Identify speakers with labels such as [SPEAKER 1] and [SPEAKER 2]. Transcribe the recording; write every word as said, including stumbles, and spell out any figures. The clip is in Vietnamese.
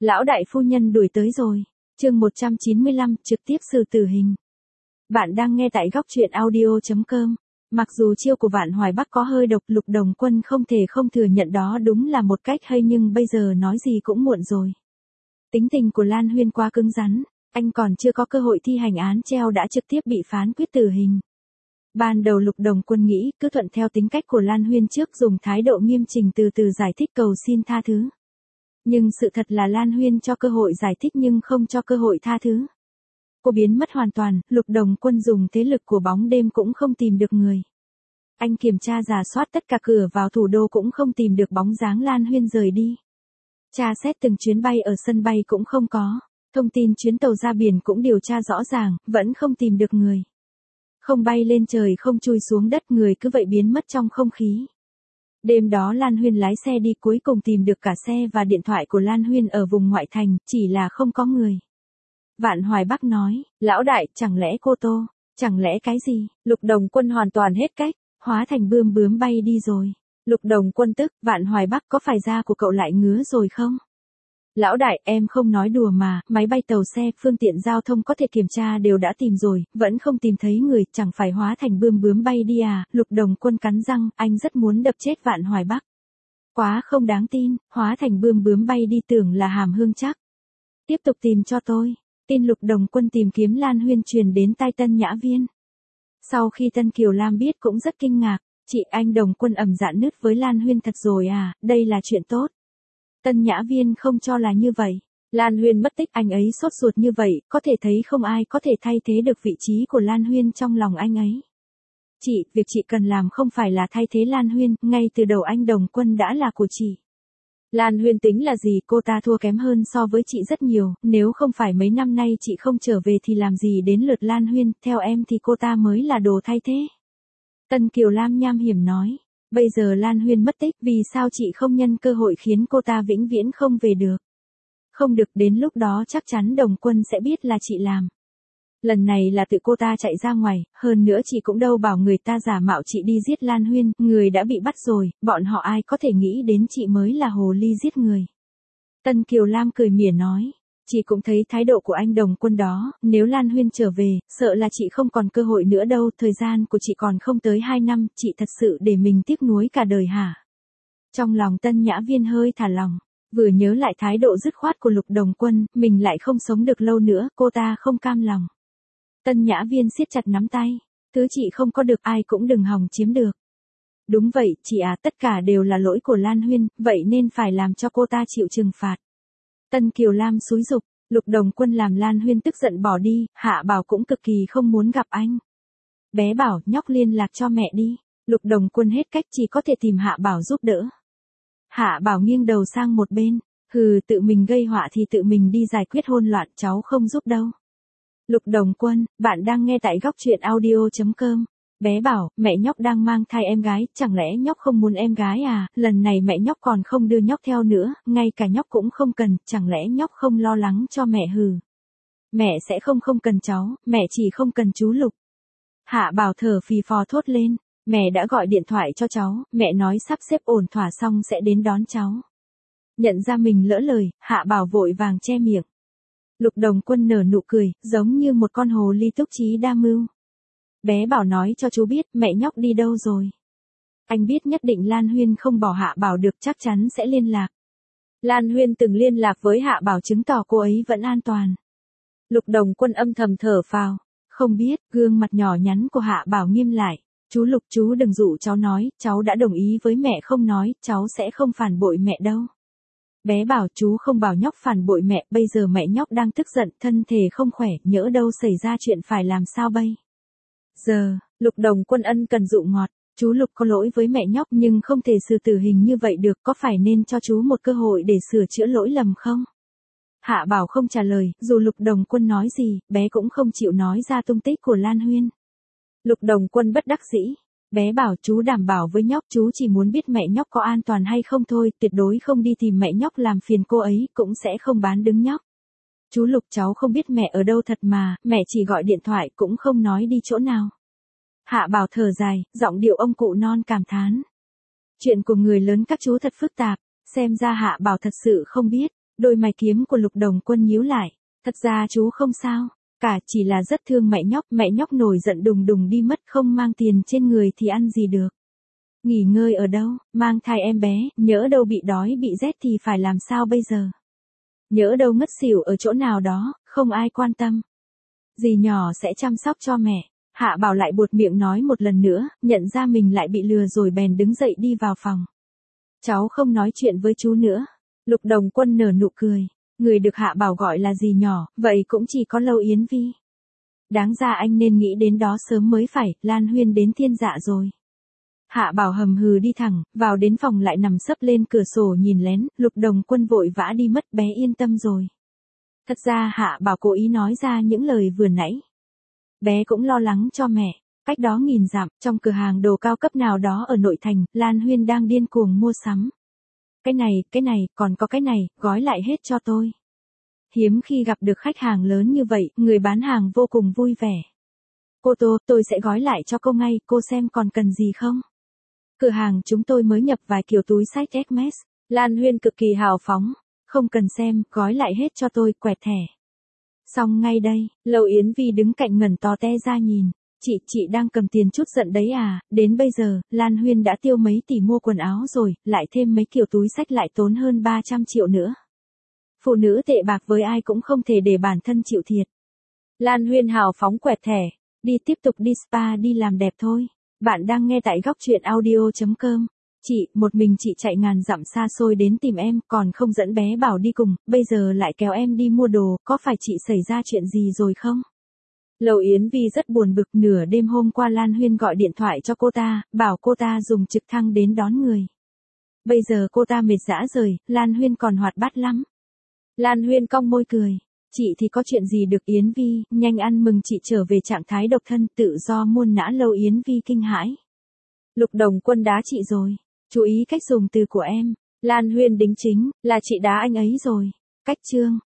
[SPEAKER 1] Lão đại phu nhân đuổi tới rồi. Chương một trăm chín mươi lăm, trực tiếp xử tử hình. Bạn đang nghe tại góc truyện audio chấm com. Mặc dù chiêu của Vạn Hoài Bắc có hơi độc, Lục Đồng Quân không thể không thừa nhận đó đúng là một cách hay, nhưng bây giờ nói gì cũng muộn rồi. Tính tình của Lan Huyên quá cứng rắn, anh còn chưa có cơ hội thi hành án treo đã trực tiếp bị phán quyết tử hình. Ban đầu Lục Đồng Quân nghĩ cứ thuận theo tính cách của Lan Huyên trước, dùng thái độ nghiêm chỉnh từ từ giải thích cầu xin tha thứ. Nhưng sự thật là Lan Huyên cho cơ hội giải thích nhưng không cho cơ hội tha thứ. Cô biến mất hoàn toàn, Lục Đồng Quân dùng thế lực của bóng đêm cũng không tìm được người. Anh kiểm tra rà soát tất cả cửa vào thủ đô cũng không tìm được bóng dáng Lan Huyên rời đi. Tra xét từng chuyến bay ở sân bay cũng không có. Thông tin chuyến tàu ra biển cũng điều tra rõ ràng, vẫn không tìm được người. Không bay lên trời không chui xuống đất, người cứ vậy biến mất trong không khí. Đêm đó Lan Huyên lái xe đi, cuối cùng tìm được cả xe và điện thoại của Lan Huyên ở vùng ngoại thành, chỉ là không có người. Vạn Hoài Bắc nói, lão đại, chẳng lẽ cô Tô, chẳng lẽ cái gì? Lục Đồng Quân hoàn toàn hết cách, hóa thành bươm bướm bay đi rồi. Lục Đồng Quân tức, Vạn Hoài Bắc có phải da của cậu lại ngứa rồi không? Lão đại, em không nói đùa mà, máy bay tàu xe, phương tiện giao thông có thể kiểm tra đều đã tìm rồi, vẫn không tìm thấy người, chẳng phải hóa thành bươm bướm bay đi à? Lục Đồng Quân cắn răng, anh rất muốn đập chết Vạn Hoài Bắc. Quá không đáng tin, hóa thành bươm bướm bay đi tưởng là hàm hương chắc. Tiếp tục tìm cho tôi. Tin Lục Đồng Quân tìm kiếm Lan Huyên truyền đến tai Tân Nhã Viên. Sau khi Tân Kiều Lam biết cũng rất kinh ngạc, chị anh Đồng Quân ầm dạ nứt với Lan Huyên thật rồi à, đây là chuyện tốt. Tân Nhã Viên không cho là như vậy. Lan Huyên mất tích, anh ấy sốt ruột như vậy, có thể thấy không ai có thể thay thế được vị trí của Lan Huyên trong lòng anh ấy. Chị, việc chị cần làm không phải là thay thế Lan Huyên, ngay từ đầu anh Đồng Quân đã là của chị. Lan Huyên tính là gì, cô ta thua kém hơn so với chị rất nhiều, nếu không phải mấy năm nay chị không trở về thì làm gì đến lượt Lan Huyên, theo em thì cô ta mới là đồ thay thế. Tân Kiều Lam nham hiểm nói. Bây giờ Lan Huyên mất tích, vì sao chị không nhân cơ hội khiến cô ta vĩnh viễn không về được? Không được, đến lúc đó chắc chắn Đồng Quân sẽ biết là chị làm. Lần này là tự cô ta chạy ra ngoài, hơn nữa chị cũng đâu bảo người ta giả mạo chị đi giết Lan Huyên, người đã bị bắt rồi, bọn họ ai có thể nghĩ đến chị mới là hồ ly giết người. Tân Kiều Lam cười mỉa nói. Chị cũng thấy thái độ của anh Đồng Quân đó, nếu Lan Huyên trở về, sợ là chị không còn cơ hội nữa đâu, thời gian của chị còn không tới hai năm, chị thật sự để mình tiếc nuối cả đời hả? Trong lòng Tân Nhã Viên hơi thả lòng, vừa nhớ lại thái độ dứt khoát của Lục Đồng Quân, mình lại không sống được lâu nữa, cô ta không cam lòng. Tân Nhã Viên siết chặt nắm tay, thứ chị không có được ai cũng đừng hòng chiếm được. Đúng vậy, chị à, tất cả đều là lỗi của Lan Huyên, vậy nên phải làm cho cô ta chịu trừng phạt. Tân Kiều Lam xúi giục, Lục Đồng Quân làm Lan Huyên tức giận bỏ đi, Hạ Bảo cũng cực kỳ không muốn gặp anh. Bé bảo, nhóc liên lạc cho mẹ đi. Lục Đồng Quân hết cách, chỉ có thể tìm Hạ Bảo giúp đỡ. Hạ Bảo nghiêng đầu sang một bên, hừ, tự mình gây họa thì tự mình đi giải quyết hỗn loạn, cháu không giúp đâu. Lục Đồng Quân, bạn đang nghe tại góc truyện audio chấm com. Bé bảo, mẹ nhóc đang mang thai em gái, chẳng lẽ nhóc không muốn em gái à, lần này mẹ nhóc còn không đưa nhóc theo nữa, ngay cả nhóc cũng không cần, chẳng lẽ nhóc không lo lắng cho mẹ hừ. Mẹ sẽ không không cần cháu, mẹ chỉ không cần chú Lục. Hạ Bảo thở phì phò thốt lên, mẹ đã gọi điện thoại cho cháu, mẹ nói sắp xếp ổn thỏa xong sẽ đến đón cháu. Nhận ra mình lỡ lời, Hạ Bảo vội vàng che miệng. Lục Đồng Quân nở nụ cười, giống như một con hồ ly túc trí đa mưu. Bé bảo nói cho chú biết mẹ nhóc đi đâu rồi. Anh biết nhất định Lan Huyên không bỏ Hạ Bảo được, chắc chắn sẽ liên lạc. Lan Huyên từng liên lạc với Hạ Bảo chứng tỏ cô ấy vẫn an toàn. Lục Đồng Quân âm thầm thở phào. Không biết, gương mặt nhỏ nhắn của Hạ Bảo nghiêm lại. Chú Lục, chú đừng dụ cháu nói, cháu đã đồng ý với mẹ không nói, cháu sẽ không phản bội mẹ đâu. Bé bảo, chú không bảo nhóc phản bội mẹ, bây giờ mẹ nhóc đang tức giận, thân thể không khỏe, nhỡ đâu xảy ra chuyện phải làm sao bây. Giờ, Lục Đồng Quân ân cần dụ ngọt, chú Lục có lỗi với mẹ nhóc nhưng không thể xử tử hình như vậy được, có phải nên cho chú một cơ hội để sửa chữa lỗi lầm không? Hạ Bảo không trả lời, dù Lục Đồng Quân nói gì, bé cũng không chịu nói ra tung tích của Lan Huyên. Lục Đồng Quân bất đắc dĩ, bé bảo chú đảm bảo với nhóc chú chỉ muốn biết mẹ nhóc có an toàn hay không thôi, tuyệt đối không đi tìm mẹ nhóc làm phiền cô ấy, cũng sẽ không bán đứng nhóc. Chú Lục, cháu không biết mẹ ở đâu thật mà, mẹ chỉ gọi điện thoại cũng không nói đi chỗ nào. Hạ Bảo thở dài, giọng điệu ông cụ non cảm thán. Chuyện của người lớn các chú thật phức tạp, xem ra Hạ Bảo thật sự không biết. Đôi mày kiếm của Lục Đồng Quân nhíu lại. Thật ra chú không sao, cả chỉ là rất thương mẹ nhóc, mẹ nhóc nổi giận đùng đùng đi mất không mang tiền trên người thì ăn gì được. Nghỉ ngơi ở đâu, mang thai em bé, nhỡ đâu bị đói bị rét thì phải làm sao bây giờ. Nhỡ đâu ngất xỉu ở chỗ nào đó, không ai quan tâm. Dì nhỏ sẽ chăm sóc cho mẹ. Hạ Bảo lại buột miệng nói một lần nữa, nhận ra mình lại bị lừa rồi bèn đứng dậy đi vào phòng. Cháu không nói chuyện với chú nữa. Lục Đồng Quân nở nụ cười. Người được Hạ Bảo gọi là dì nhỏ, vậy cũng chỉ có Lâu Yến Vi. Đáng ra anh nên nghĩ đến đó sớm mới phải, Lan Huyên đến thiên dạ rồi. Hạ Bảo hầm hừ đi thẳng, vào đến phòng lại nằm sấp lên cửa sổ nhìn lén, Lục Đồng Quân vội vã đi mất, bé yên tâm rồi. Thật ra Hạ Bảo cố ý nói ra những lời vừa nãy. Bé cũng lo lắng cho mẹ. Cách đó nghìn dặm, trong cửa hàng đồ cao cấp nào đó ở nội thành, Lan Huyên đang điên cuồng mua sắm. Cái này, cái này, còn có cái này, gói lại hết cho tôi. Hiếm khi gặp được khách hàng lớn như vậy, người bán hàng vô cùng vui vẻ. Cô Tô, tôi sẽ gói lại cho cô ngay, cô xem còn cần gì không? Cửa hàng chúng tôi mới nhập vài kiểu túi sách Hermes. Lan Huyên cực kỳ hào phóng. Không cần xem, gói lại hết cho tôi, quẹt thẻ. Xong ngay đây, Lâu Yến Vi đứng cạnh ngẩn to te ra nhìn. Chị, chị đang cầm tiền chút giận đấy à, đến bây giờ, Lan Huyên đã tiêu mấy tỷ mua quần áo rồi, lại thêm mấy kiểu túi sách lại tốn hơn ba trăm triệu nữa. Phụ nữ tệ bạc với ai cũng không thể để bản thân chịu thiệt. Lan Huyên hào phóng quẹt thẻ, đi tiếp tục đi spa đi làm đẹp thôi. Bạn đang nghe tại góc truyện audio chấm com. Chị, một mình chị chạy ngàn dặm xa xôi đến tìm em, còn không dẫn bé Bảo đi cùng, bây giờ lại kéo em đi mua đồ, có phải chị xảy ra chuyện gì rồi không? Lâu Yến Vi rất buồn bực, nửa đêm hôm qua Lan Huyên gọi điện thoại cho cô ta, bảo cô ta dùng trực thăng đến đón người. Bây giờ cô ta mệt rã rời, Lan Huyên còn hoạt bát lắm. Lan Huyên cong môi cười, chị thì có chuyện gì được Yến Vi, nhanh ăn mừng chị trở về trạng thái độc thân tự do muôn nã. Lâu Yến Vi kinh hãi. Lục Đồng Quân đá chị rồi, chú ý cách dùng từ của em. Lan Huyên đính chính, là chị đá anh ấy rồi. Cách chương.